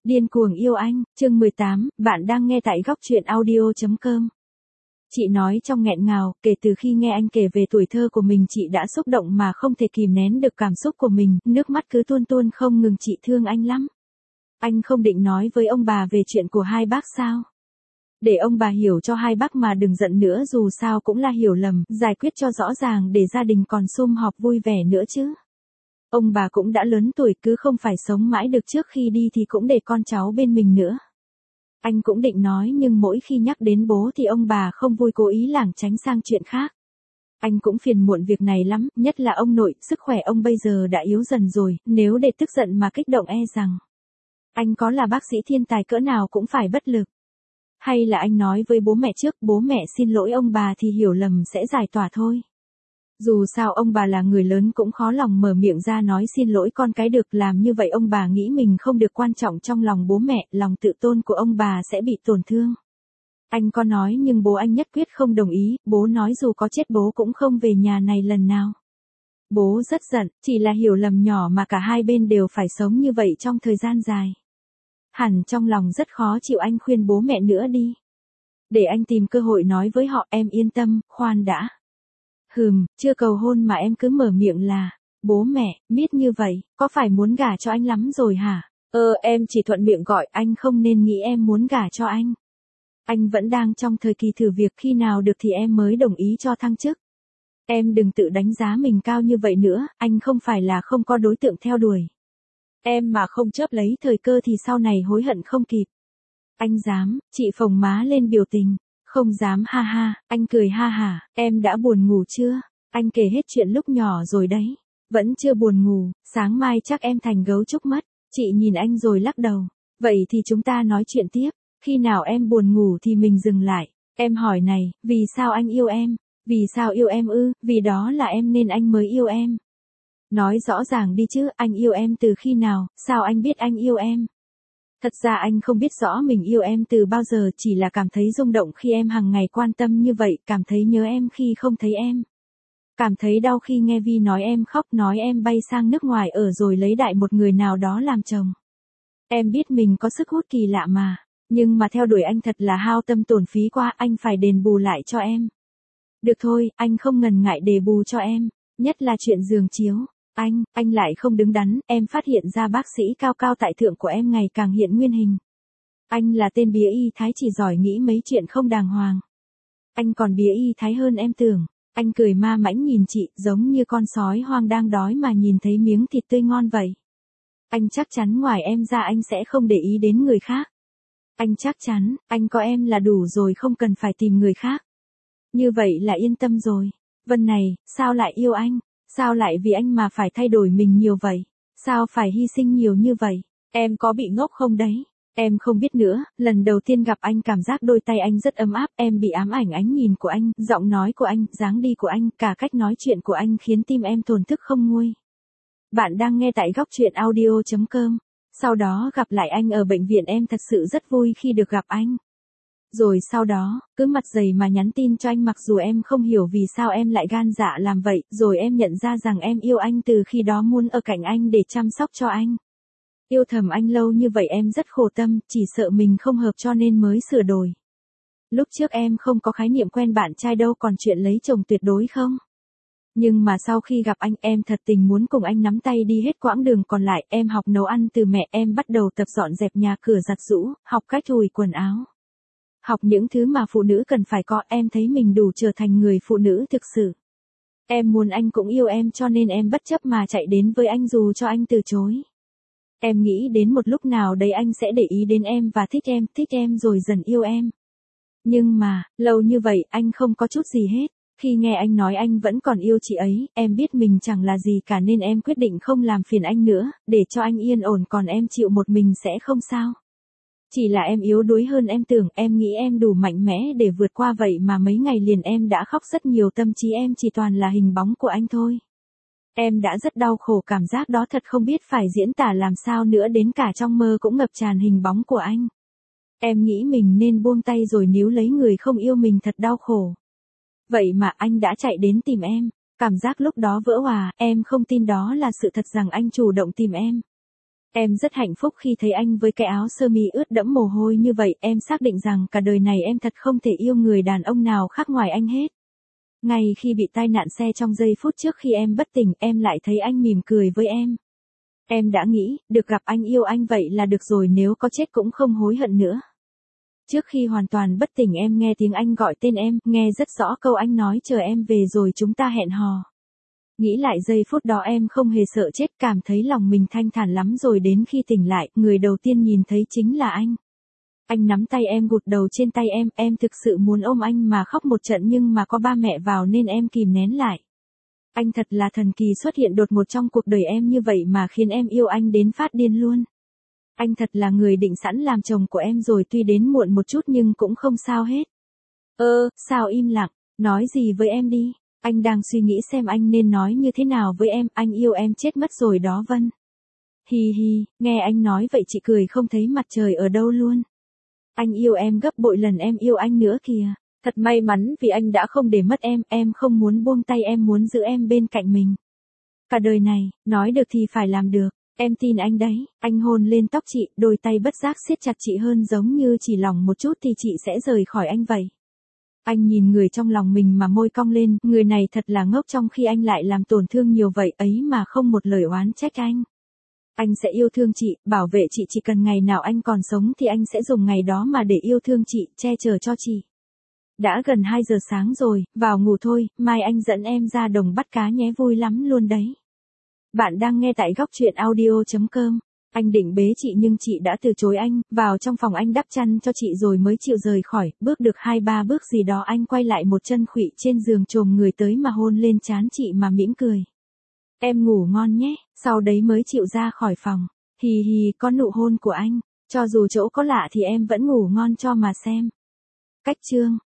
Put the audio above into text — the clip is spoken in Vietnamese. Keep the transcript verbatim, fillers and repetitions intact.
Điên cuồng yêu anh, chương mười tám, bạn đang nghe tại góc truyện audio chấm com. Chị nói trong nghẹn ngào, kể từ khi nghe anh kể về tuổi thơ của mình chị đã xúc động mà không thể kìm nén được cảm xúc của mình, nước mắt cứ tuôn tuôn không ngừng. Chị thương anh lắm. Anh không định nói với ông bà về chuyện của hai bác sao? Để ông bà hiểu cho hai bác mà đừng giận nữa, dù sao cũng là hiểu lầm, giải quyết cho rõ ràng để gia đình còn sum họp vui vẻ nữa chứ. Ông bà cũng đã lớn tuổi, cứ không phải sống mãi được, trước khi đi thì cũng để con cháu bên mình nữa. Anh cũng định nói nhưng mỗi khi nhắc đến bố thì ông bà không vui, cố ý lảng tránh sang chuyện khác. Anh cũng phiền muộn việc này lắm, nhất là ông nội, sức khỏe ông bây giờ đã yếu dần rồi, nếu để tức giận mà kích động e rằng anh có là bác sĩ thiên tài cỡ nào cũng phải bất lực. Hay là anh nói với bố mẹ trước, bố mẹ xin lỗi ông bà thì hiểu lầm sẽ giải tỏa thôi. Dù sao ông bà là người lớn cũng khó lòng mở miệng ra nói xin lỗi con cái được, làm như vậy ông bà nghĩ mình không được quan trọng trong lòng bố mẹ, lòng tự tôn của ông bà sẽ bị tổn thương. Anh có nói nhưng bố anh nhất quyết không đồng ý, bố nói dù có chết bố cũng không về nhà này lần nào. Bố rất giận, chỉ là hiểu lầm nhỏ mà cả hai bên đều phải sống như vậy trong thời gian dài. Hẳn trong lòng rất khó chịu, anh khuyên bố mẹ nữa đi. Để anh tìm cơ hội nói với họ. Em yên tâm, khoan đã. Hừm, chưa cầu hôn mà em cứ mở miệng là, bố mẹ, biết như vậy, có phải muốn gả cho anh lắm rồi hả? Ơ em chỉ thuận miệng gọi, anh không nên nghĩ em muốn gả cho anh. Anh vẫn đang trong thời kỳ thử việc, khi nào được thì em mới đồng ý cho thăng chức. Em đừng tự đánh giá mình cao như vậy nữa, anh không phải là không có đối tượng theo đuổi. Em mà không chớp lấy thời cơ thì sau này hối hận không kịp. Anh dám, chị phồng má lên biểu tình. Không dám, ha ha, anh cười ha hả, em đã buồn ngủ chưa? Anh kể hết chuyện lúc nhỏ rồi đấy. Vẫn chưa buồn ngủ, sáng mai chắc em thành gấu trúc mất. Chị nhìn anh rồi lắc đầu. Vậy thì chúng ta nói chuyện tiếp, khi nào em buồn ngủ thì mình dừng lại. Em hỏi này, vì sao anh yêu em? Vì sao yêu em ư? Vì đó là em nên anh mới yêu em. Nói rõ ràng đi chứ, anh yêu em từ khi nào, sao anh biết anh yêu em? Thật ra anh không biết rõ mình yêu em từ bao giờ, chỉ là cảm thấy rung động khi em hàng ngày quan tâm như vậy, cảm thấy nhớ em khi không thấy em. Cảm thấy đau khi nghe Vi nói em khóc, nói em bay sang nước ngoài ở rồi lấy đại một người nào đó làm chồng. Em biết mình có sức hút kỳ lạ mà, nhưng mà theo đuổi anh thật là hao tâm tổn phí quá, anh phải đền bù lại cho em. Được thôi, anh không ngần ngại đền bù cho em, nhất là chuyện giường chiếu. Anh, anh lại không đứng đắn, em phát hiện ra bác sĩ cao cao tại thượng của em ngày càng hiện nguyên hình. Anh là tên bía y thái, chỉ giỏi nghĩ mấy chuyện không đàng hoàng. Anh còn bía y thái hơn em tưởng. Anh cười ma mãnh nhìn chị, giống như con sói hoang đang đói mà nhìn thấy miếng thịt tươi ngon vậy. Anh chắc chắn ngoài em ra anh sẽ không để ý đến người khác. Anh chắc chắn, anh có em là đủ rồi, không cần phải tìm người khác. Như vậy là yên tâm rồi. Vân này, sao lại yêu anh? Sao lại vì anh mà phải thay đổi mình nhiều vậy? Sao phải hy sinh nhiều như vậy? Em có bị ngốc không đấy? Em không biết nữa, lần đầu tiên gặp anh cảm giác đôi tay anh rất ấm áp, em bị ám ảnh ánh nhìn của anh, giọng nói của anh, dáng đi của anh, cả cách nói chuyện của anh khiến tim em thổn thức không nguôi. Bạn đang nghe tại góc truyện audio chấm com. Sau đó gặp lại anh ở bệnh viện, em thật sự rất vui khi được gặp anh. Rồi sau đó, cứ mặt dày mà nhắn tin cho anh mặc dù em không hiểu vì sao em lại gan dạ làm vậy, rồi em nhận ra rằng em yêu anh từ khi đó, muốn ở cạnh anh để chăm sóc cho anh. Yêu thầm anh lâu như vậy em rất khổ tâm, chỉ sợ mình không hợp cho nên mới sửa đổi. Lúc trước em không có khái niệm quen bạn trai đâu, còn chuyện lấy chồng tuyệt đối không. Nhưng mà sau khi gặp anh, em thật tình muốn cùng anh nắm tay đi hết quãng đường còn lại, em học nấu ăn từ mẹ, em bắt đầu tập dọn dẹp nhà cửa, giặt giũ, học cách chùi quần áo. Học những thứ mà phụ nữ cần phải có, em thấy mình đủ trở thành người phụ nữ thực sự. Em muốn anh cũng yêu em cho nên em bất chấp mà chạy đến với anh dù cho anh từ chối. Em nghĩ đến một lúc nào đấy anh sẽ để ý đến em và thích em, thích em rồi dần yêu em. Nhưng mà, lâu như vậy anh không có chút gì hết. Khi nghe anh nói anh vẫn còn yêu chị ấy, em biết mình chẳng là gì cả nên em quyết định không làm phiền anh nữa, để cho anh yên ổn, còn em chịu một mình sẽ không sao. Chỉ là em yếu đuối hơn em tưởng, em nghĩ em đủ mạnh mẽ để vượt qua vậy mà mấy ngày liền em đã khóc rất nhiều, tâm trí em chỉ toàn là hình bóng của anh thôi. Em đã rất đau khổ, cảm giác đó thật không biết phải diễn tả làm sao nữa, đến cả trong mơ cũng ngập tràn hình bóng của anh. Em nghĩ mình nên buông tay rồi níu lấy người không yêu mình, thật đau khổ. Vậy mà anh đã chạy đến tìm em, cảm giác lúc đó vỡ hòa, em không tin đó là sự thật rằng anh chủ động tìm em. Em rất hạnh phúc khi thấy anh với cái áo sơ mi ướt đẫm mồ hôi như vậy, em xác định rằng cả đời này em thật không thể yêu người đàn ông nào khác ngoài anh hết. Ngay khi bị tai nạn xe trong giây phút trước khi em bất tỉnh, em lại thấy anh mỉm cười với em. Em đã nghĩ, được gặp anh yêu anh vậy là được rồi, nếu có chết cũng không hối hận nữa. Trước khi hoàn toàn bất tỉnh em nghe tiếng anh gọi tên em, nghe rất rõ câu anh nói chờ em về rồi chúng ta hẹn hò. Nghĩ lại giây phút đó em không hề sợ chết, cảm thấy lòng mình thanh thản lắm rồi đến khi tỉnh lại, người đầu tiên nhìn thấy chính là anh. Anh nắm tay em gục đầu trên tay em, em thực sự muốn ôm anh mà khóc một trận nhưng mà có ba mẹ vào nên em kìm nén lại. Anh thật là thần kỳ xuất hiện đột ngột trong cuộc đời em như vậy mà khiến em yêu anh đến phát điên luôn. Anh thật là người định sẵn làm chồng của em rồi, tuy đến muộn một chút nhưng cũng không sao hết. Ơ, sao im lặng, nói gì với em đi. Anh đang suy nghĩ xem anh nên nói như thế nào với em, anh yêu em chết mất rồi đó Vân. Hi hi, nghe anh nói vậy chị cười không thấy mặt trời ở đâu luôn. Anh yêu em gấp bội lần em yêu anh nữa kìa. Thật may mắn vì anh đã không để mất em, em không muốn buông tay, em muốn giữ em bên cạnh mình. Cả đời này, nói được thì phải làm được, em tin anh đấy. Anh hôn lên tóc chị, đôi tay bất giác siết chặt chị hơn giống như chỉ lòng một chút thì chị sẽ rời khỏi anh vậy. Anh nhìn người trong lòng mình mà môi cong lên, người này thật là ngốc, trong khi anh lại làm tổn thương nhiều vậy ấy mà không một lời oán trách anh. Anh sẽ yêu thương chị, bảo vệ chị, chỉ cần ngày nào anh còn sống thì anh sẽ dùng ngày đó mà để yêu thương chị, che chở cho chị. Đã gần hai giờ sáng rồi, vào ngủ thôi, mai anh dẫn em ra đồng bắt cá nhé, vui lắm luôn đấy. Bạn đang nghe tại góc truyện audio chấm com. Anh định bế chị nhưng chị đã từ chối anh, vào trong phòng anh đắp chăn cho chị rồi mới chịu rời khỏi, bước được hai ba bước gì đó anh quay lại một chân khuỵu trên giường chồm người tới mà hôn lên trán chị mà mỉm cười. Em ngủ ngon nhé, sau đấy mới chịu ra khỏi phòng. Hì hì, có nụ hôn của anh, cho dù chỗ có lạ thì em vẫn ngủ ngon cho mà xem. Cách chương